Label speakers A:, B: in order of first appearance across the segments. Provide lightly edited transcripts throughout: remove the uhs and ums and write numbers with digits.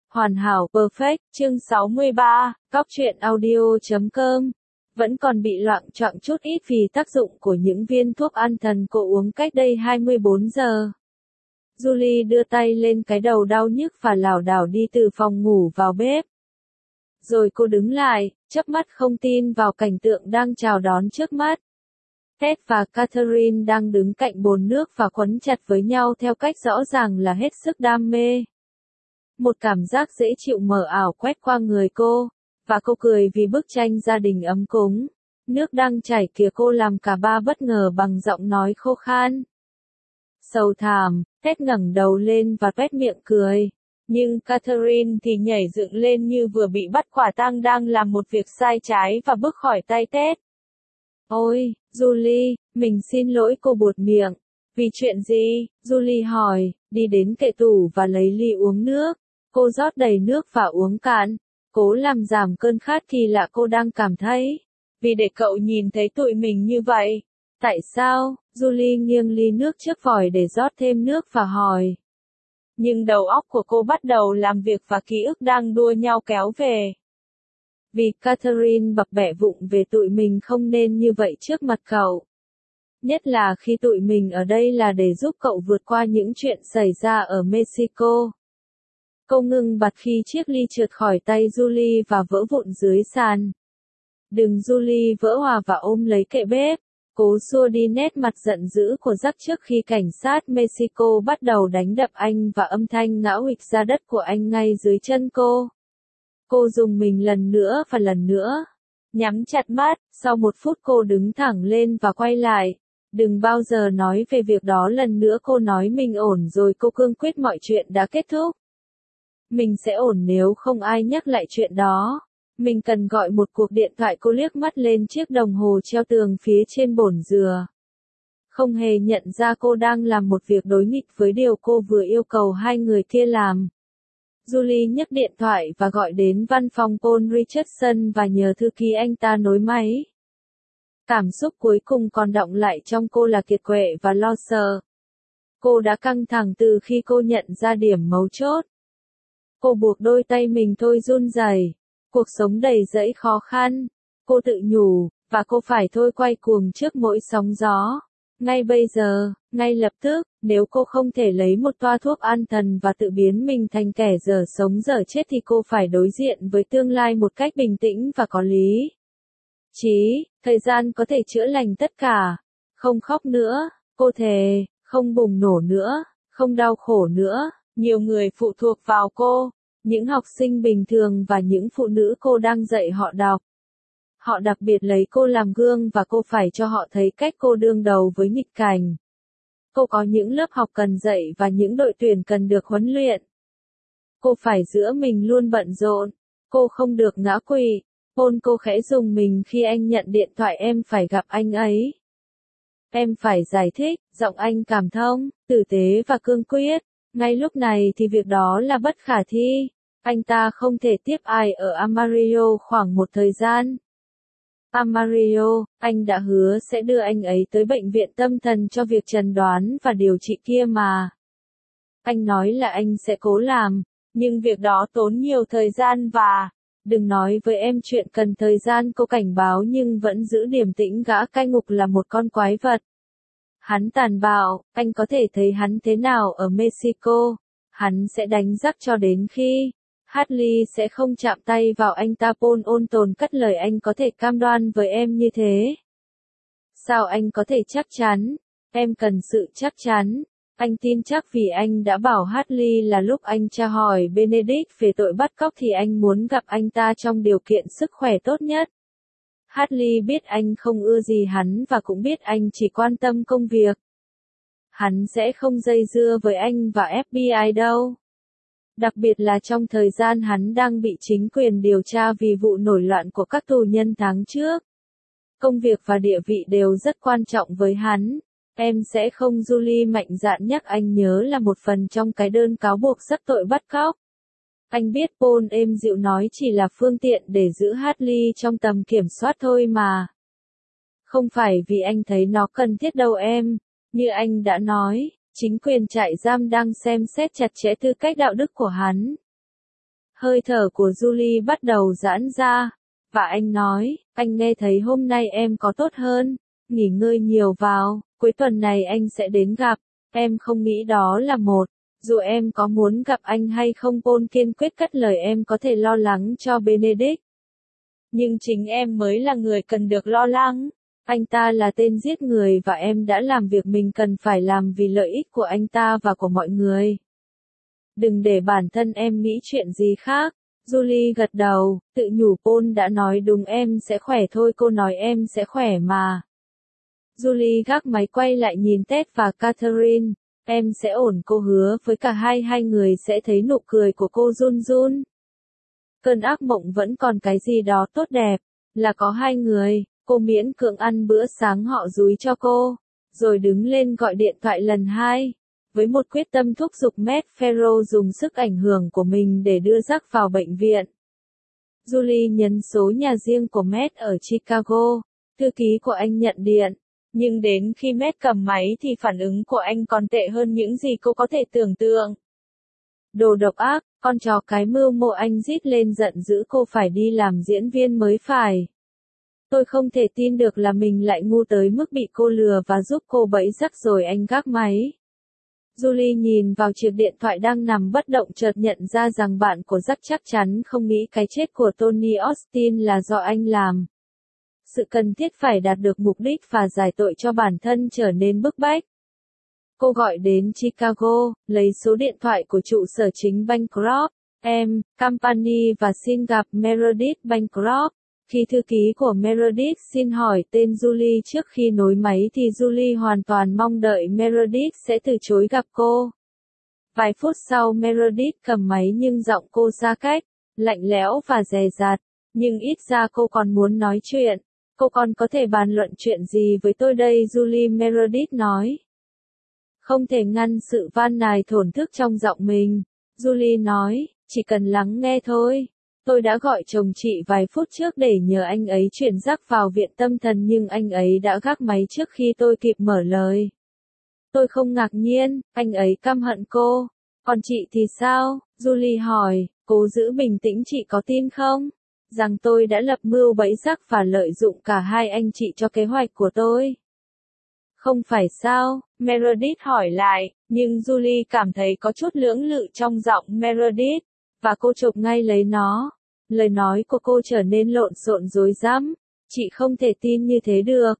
A: Hoàn hảo perfect, chương 63, Cóc truyện audio.com. Vẫn còn bị loạng choạng chút ít vì tác dụng của những viên thuốc an thần cô uống cách đây 24 giờ. Julie đưa tay lên cái đầu đau nhức và lảo đảo đi từ phòng ngủ vào bếp. Rồi cô đứng lại, chớp mắt không tin vào cảnh tượng đang chào đón trước mắt. Ted và Catherine đang đứng cạnh bồn nước và quấn chặt với nhau theo cách rõ ràng là hết sức đam mê. Một cảm giác dễ chịu mờ ảo quét qua người cô, và cô cười vì bức tranh gia đình ấm cúng. Nước đang chảy kìa, cô làm cả ba bất ngờ bằng giọng nói khô khan. Sầu thảm, Ted ngẩng đầu lên và tuét miệng cười. Nhưng Catherine thì nhảy dựng lên như vừa bị bắt quả tang đang làm một việc sai trái và bước khỏi tay Ted. Ôi, Julie, mình xin lỗi, cô buột miệng. Vì chuyện gì? Julie hỏi, đi đến kệ tủ và lấy ly uống nước. Cô rót đầy nước và uống cạn, cố làm giảm cơn khát kỳ lạ cô đang cảm thấy. Vì để cậu nhìn thấy tụi mình như vậy. Tại sao? Julie nghiêng ly nước trước vòi để rót thêm nước và hỏi. Nhưng đầu óc của cô bắt đầu làm việc và ký ức đang đua nhau kéo về. Vì Catherine bập bẹ vụng về tụi mình không nên như vậy trước mặt cậu. Nhất là khi tụi mình ở đây là để giúp cậu vượt qua những chuyện xảy ra ở Mexico. Cô ngừng bặt khi chiếc ly trượt khỏi tay Julie và vỡ vụn dưới sàn. Đừng, Julie vỡ hòa và ôm lấy kệ bếp. Cố xua đi nét mặt giận dữ của Jack trước khi cảnh sát Mexico bắt đầu đánh đập anh và âm thanh ngã huỵch ra đất của anh ngay dưới chân cô. Cô dùng mình lần nữa và lần nữa. Nhắm chặt mắt, sau một phút cô đứng thẳng lên và quay lại. Đừng bao giờ nói về việc đó lần nữa, cô nói mình ổn rồi, cô cương quyết mọi chuyện đã kết thúc. Mình sẽ ổn nếu không ai nhắc lại chuyện đó. Mình cần gọi một cuộc điện thoại, cô liếc mắt lên chiếc đồng hồ treo tường phía trên bồn dừa. Không hề nhận ra cô đang làm một việc đối nghịch với điều cô vừa yêu cầu hai người kia làm. Julie nhấc điện thoại và gọi đến văn phòng Paul Richardson và nhờ thư ký anh ta nối máy. Cảm xúc cuối cùng còn đọng lại trong cô là kiệt quệ và lo sợ. Cô đã căng thẳng từ khi cô nhận ra điểm mấu chốt. Cô buộc đôi tay mình thôi run rẩy. Cuộc sống đầy rẫy khó khăn. Cô tự nhủ, và cô phải thôi quay cuồng trước mỗi sóng gió. Ngay bây giờ, ngay lập tức, nếu cô không thể lấy một toa thuốc an thần và tự biến mình thành kẻ dở sống dở chết thì cô phải đối diện với tương lai một cách bình tĩnh và có lý. Thời gian có thể chữa lành tất cả. Không khóc nữa, cô thề, không bùng nổ nữa, không đau khổ nữa. Nhiều người phụ thuộc vào cô. Những học sinh bình thường và những phụ nữ cô đang dạy họ đọc. Họ đặc biệt lấy cô làm gương và cô phải cho họ thấy cách cô đương đầu với nghịch cảnh. Cô có những lớp học cần dạy và những đội tuyển cần được huấn luyện. Cô phải giữa mình luôn bận rộn. Cô không được ngã quỵ. Paul, cô khẽ rùng mình khi anh nhận điện thoại, em phải gặp anh ấy. Em phải giải thích, giọng anh cảm thông, tử tế và cương quyết. Ngay lúc này thì việc đó là bất khả thi. Anh ta không thể tiếp ai ở Amarillo khoảng một thời gian. Amarillo, anh đã hứa sẽ đưa anh ấy tới bệnh viện tâm thần cho việc chẩn đoán và điều trị kia mà. Anh nói là anh sẽ cố làm, nhưng việc đó tốn nhiều thời gian và... Đừng nói với em chuyện cần thời gian, cô cảnh báo nhưng vẫn giữ điềm tĩnh. Gã cai ngục là một con quái vật. Hắn tàn bạo, anh có thể thấy hắn thế nào ở Mexico. Hắn sẽ đánh rắc cho đến khi Hartley sẽ không chạm tay vào anh ta. Paul ôn tồn cất lời, anh có thể cam đoan với em như thế. Sao anh có thể chắc chắn? Em cần sự chắc chắn. Anh tin chắc vì anh đã bảo Hartley là lúc anh tra hỏi Benedict về tội bắt cóc thì anh muốn gặp anh ta trong điều kiện sức khỏe tốt nhất. Hartley biết anh không ưa gì hắn và cũng biết anh chỉ quan tâm công việc. Hắn sẽ không dây dưa với anh và FBI đâu. Đặc biệt là trong thời gian hắn đang bị chính quyền điều tra vì vụ nổi loạn của các tù nhân tháng trước. Công việc và địa vị đều rất quan trọng với hắn. Em sẽ không, Julie mạnh dạn nhắc anh nhớ là một phần trong cái đơn cáo buộc rất tội bắt cóc. Anh biết, Paul êm dịu nói, chỉ là phương tiện để giữ Hartley trong tầm kiểm soát thôi mà. Không phải vì anh thấy nó cần thiết đâu em. Như anh đã nói, chính quyền trại giam đang xem xét chặt chẽ tư cách đạo đức của hắn. Hơi thở của Julie bắt đầu giãn ra, và anh nói, anh nghe thấy hôm nay em có tốt hơn, nghỉ ngơi nhiều vào, cuối tuần này anh sẽ đến gặp, em không nghĩ đó là một. Dù em có muốn gặp anh hay không, Paul kiên quyết cắt lời, em có thể lo lắng cho Benedict. Nhưng chính em mới là người cần được lo lắng. Anh ta là tên giết người và em đã làm việc mình cần phải làm vì lợi ích của anh ta và của mọi người. Đừng để bản thân em nghĩ chuyện gì khác. Julie gật đầu, tự nhủ Paul đã nói đúng, em sẽ khỏe thôi, cô nói em sẽ khỏe mà. Julie gác máy quay lại nhìn Ted và Catherine. Em sẽ ổn, cô hứa với cả hai người sẽ thấy nụ cười của cô run run. Cơn ác mộng vẫn còn cái gì đó tốt đẹp, là có hai người, cô miễn cưỡng ăn bữa sáng họ dúi cho cô, rồi đứng lên gọi điện thoại lần hai. Với một quyết tâm thúc giục Matt Farrell dùng sức ảnh hưởng của mình để đưa Jack vào bệnh viện. Julie nhấn số nhà riêng của Matt ở Chicago, thư ký của anh nhận điện. Nhưng đến khi Matt cầm máy thì phản ứng của anh còn tệ hơn những gì cô có thể tưởng tượng. Đồ độc ác, con chó cái mưu mô, anh rít lên giận dữ, cô phải đi làm diễn viên mới phải. Tôi không thể tin được là mình lại ngu tới mức bị cô lừa và giúp cô bẫy rắc, rồi anh gác máy. Julie nhìn vào chiếc điện thoại đang nằm bất động, chợt nhận ra rằng bạn của Jack chắc chắn không nghĩ cái chết của Tony Austin là do anh làm. Sự cần thiết phải đạt được mục đích và giải tội cho bản thân trở nên bức bách. Cô gọi đến Chicago, lấy số điện thoại của trụ sở chính Bancroft Company và xin gặp Meredith Bancroft. Khi thư ký của Meredith xin hỏi tên Julie trước khi nối máy thì Julie hoàn toàn mong đợi Meredith sẽ từ chối gặp cô. Vài phút sau Meredith cầm máy nhưng giọng cô xa cách, lạnh lẽo và dè dặt, nhưng ít ra cô còn muốn nói chuyện. Cô còn có thể bàn luận chuyện gì với tôi đây, Julie, Meredith nói. Không thể ngăn sự van nài thổn thức trong giọng mình. Julie nói, chỉ cần lắng nghe thôi. Tôi đã gọi chồng chị vài phút trước để nhờ anh ấy chuyển Jack vào viện tâm thần, nhưng anh ấy đã gác máy trước khi tôi kịp mở lời. Tôi không ngạc nhiên, anh ấy căm hận cô. Còn chị thì sao? Julie hỏi, cố giữ bình tĩnh, chị có tin không? Rằng tôi đã lập mưu bẫy Jack và lợi dụng cả hai anh chị cho kế hoạch của tôi. Không phải sao? Meredith hỏi lại, nhưng Julie cảm thấy có chút lưỡng lự trong giọng Meredith, và cô chộp ngay lấy nó. Lời nói của cô trở nên lộn xộn rối rắm. Chị không thể tin như thế được.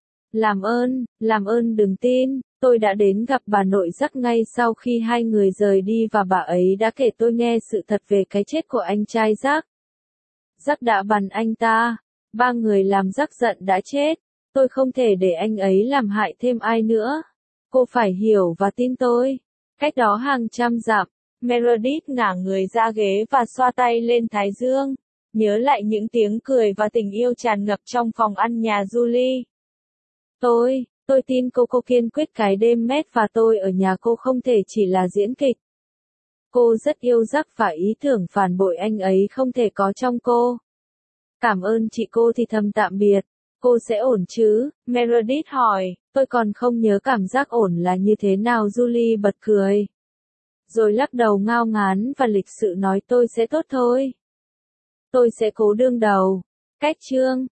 A: Làm ơn đừng tin. Tôi đã đến gặp bà nội Jack ngay sau khi hai người rời đi và bà ấy đã kể tôi nghe sự thật về cái chết của anh trai Jack. Jack đã bắn anh ta. Ba người làm Jack giận đã chết. Tôi không thể để anh ấy làm hại thêm ai nữa. Cô phải hiểu và tin tôi. Cách đó hàng trăm dặm, Meredith ngả người ra ghế và xoa tay lên thái dương. Nhớ lại những tiếng cười và tình yêu tràn ngập trong phòng ăn nhà Julie. Tôi tin cô kiên quyết cái đêm Matt và tôi ở nhà cô không thể chỉ là diễn kịch. Cô rất yêu Jack và ý tưởng phản bội anh ấy không thể có trong cô. Cảm ơn chị, cô thì thầm tạm biệt. Cô sẽ ổn chứ? Meredith hỏi, tôi còn không nhớ cảm giác ổn là như thế nào. Julie bật cười. Rồi lắc đầu ngao ngán và lịch sự nói tôi sẽ tốt thôi. Tôi sẽ cố đương đầu. Cách chương